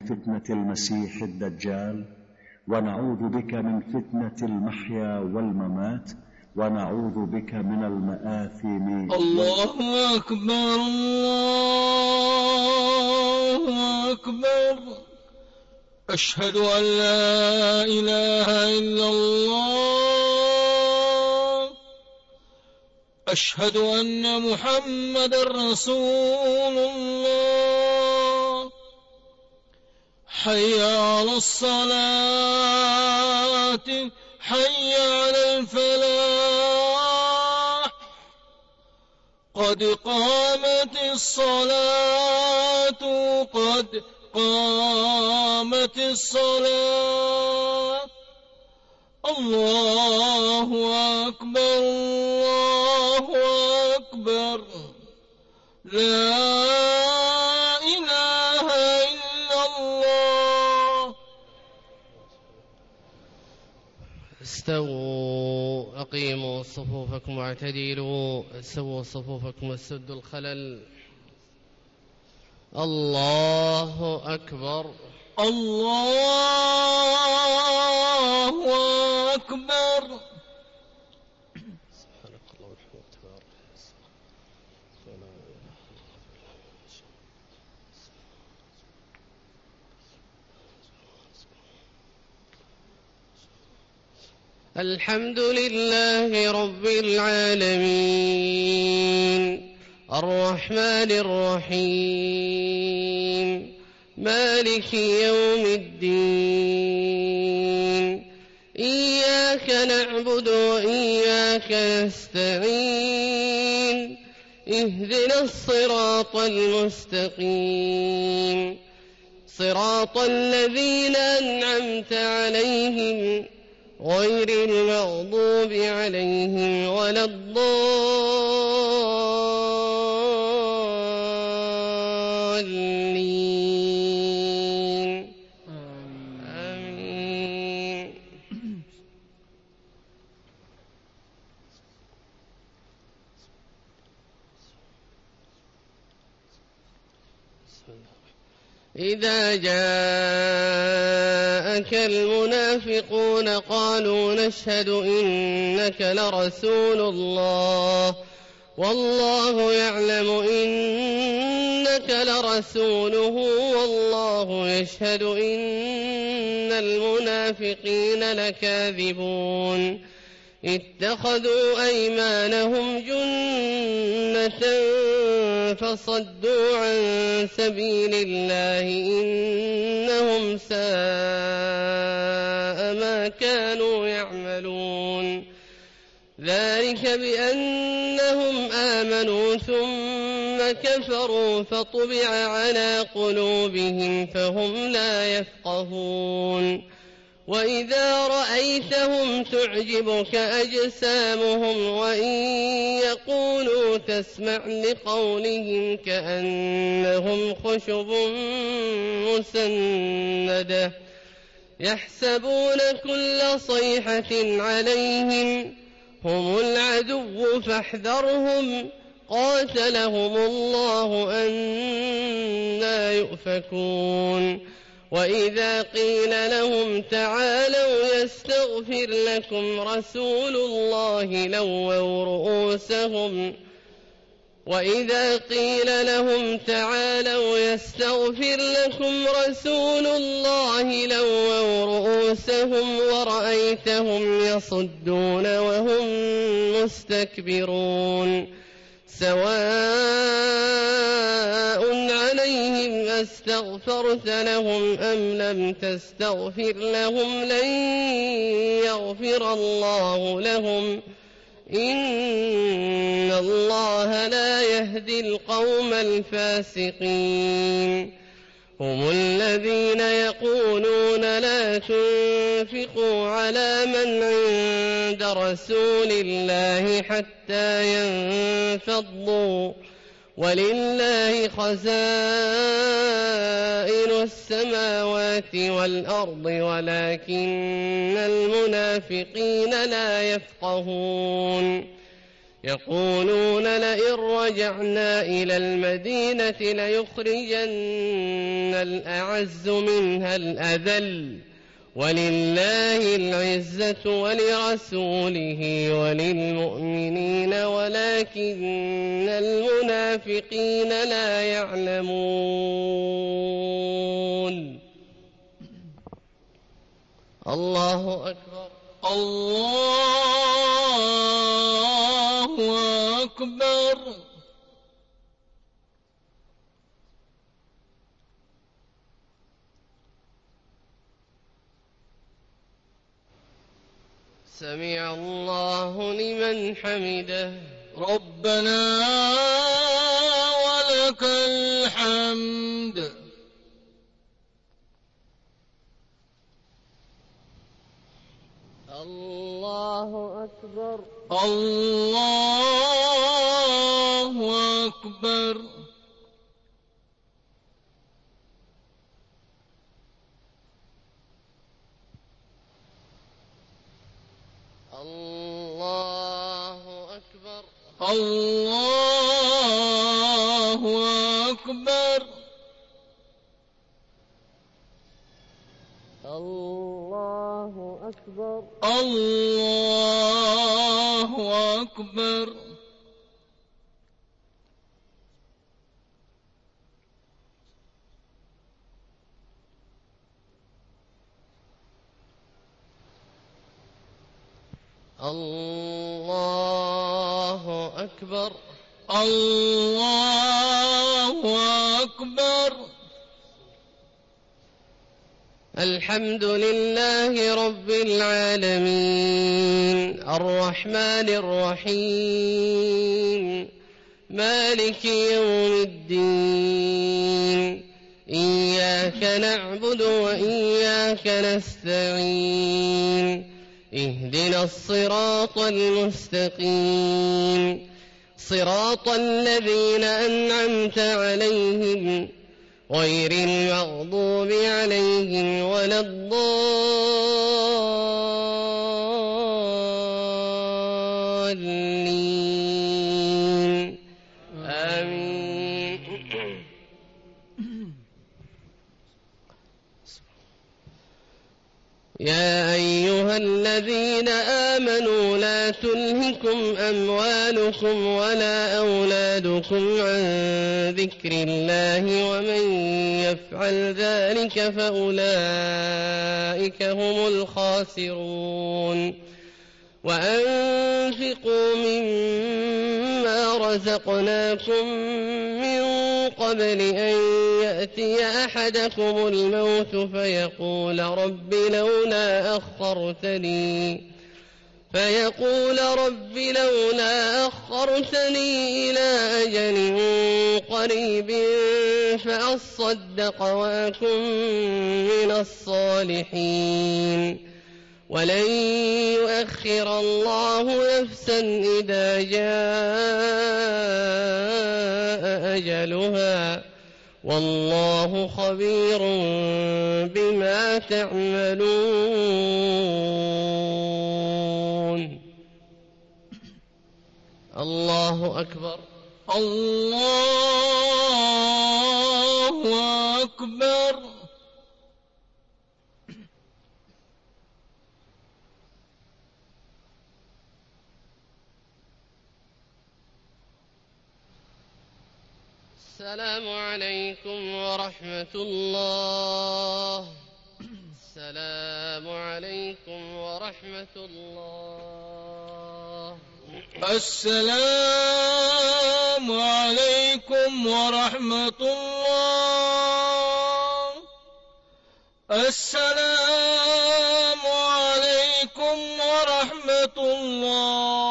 فتنة المسيح الدجال، ونعوذ بك من فتنة المحيا والممات، ونعوذ بك من المآثم. الله أكبر الله أكبر. أشهد أن لا إله إلا الله. أشهد أن محمدا رسول الله. حي على الصلاة، حي على الفلاح، قد قامت الصلاة، قد قامت الصلاة. الله أكبر الله أكبر. لا إله إلا الله. استووا، أقيموا صفوفكم واعتدلوا، سووا صفوفكم وسدوا الخلل. الله أكبر الله أكبر. سبحانك اللهم وبحمدك تبارك الحمد لله رب العالمين، الرحمن الرحيم، مالك يوم الدين. إياك نعبد وإياك نستعين. اهدنا الصراط المستقيم، صراط الذين أنعمت عليهم غير المغضوب عليهم ولا الضالين. آمين. إذا جاءك المنافقون قالوا نشهد إنك لرسول الله والله يعلم إنك لرسوله والله يشهد إن المنافقين لكاذبون. اتخذوا أيمانهم جنة فصدوا عن سبيل الله إنهم ساء ما كانوا يعملون. ذلك بأنهم آمنوا ثم كفروا فطبع على قلوبهم فهم لا يفقهون. وإذا رأيتهم تعجبك أجسامهم وإن يقولوا تسمع لقولهم كأنهم خشب مسندة يحسبون كل صيحة عليهم هم العدو فاحذرهم قاتلهم الله أنى يؤفكون. وإذا قيل لهم تعالوا يستغفر لكم رسول الله لووا رؤوسهم ورأيتهم يصدون وهم مستكبرون. سواء عليهم أستغفرت لهم أم لم تستغفر لهم لن يغفر الله لهم إن الله لا يهدي القوم الفاسقين. هم الذين يقولون لا تنفقوا على من عند رسول الله حتى ينفضوا ولله خزائن السماوات والأرض ولكن المنافقين لا يفقهون. يقولون لئن رجعنا إلى المدينة ليخرجن الأعز منها الأذل ولله العزة ولرسوله وللمؤمنين ولكن المنافقين لا يعلمون. الله أكبر. الله أكبر. سمع الله لمن حمده. ربنا ولك الحمد. الله أكبر. الله أكبر. الله أكبر. الله أكبر. الله أكبر. الله أكبر. الله أكبر. الله أكبر. الحمد لله رب العالمين الرحمن الرحيم مالك يوم الدين إياك نعبد وإياك نستعين اهدنا الصراط المستقيم صراط الذين أنعمت عليهم غير المغضوب عليهم ولا الضالين آمين. يا أيها الذين آمنوا لا تلهكم أموالكم ولا أولادكم عن ذكر الله ومن يفعل ذلك فأولئك هم الخاسرون. وأنفقوا مما رزقناكم من قبل أن يأتي أحدكم الموت فيقول رب لولا أخرتني إلى أجل قريب فأصدق وأكن من الصالحين ولن يؤخر الله نفسا إذا جاء أجلها والله خبير بما تعملون. الله أكبر. الله أكبر. السلام عليكم ورحمة الله. السلام عليكم ورحمة الله. السلام عليكم ورحمة الله. السلام عليكم ورحمة الله.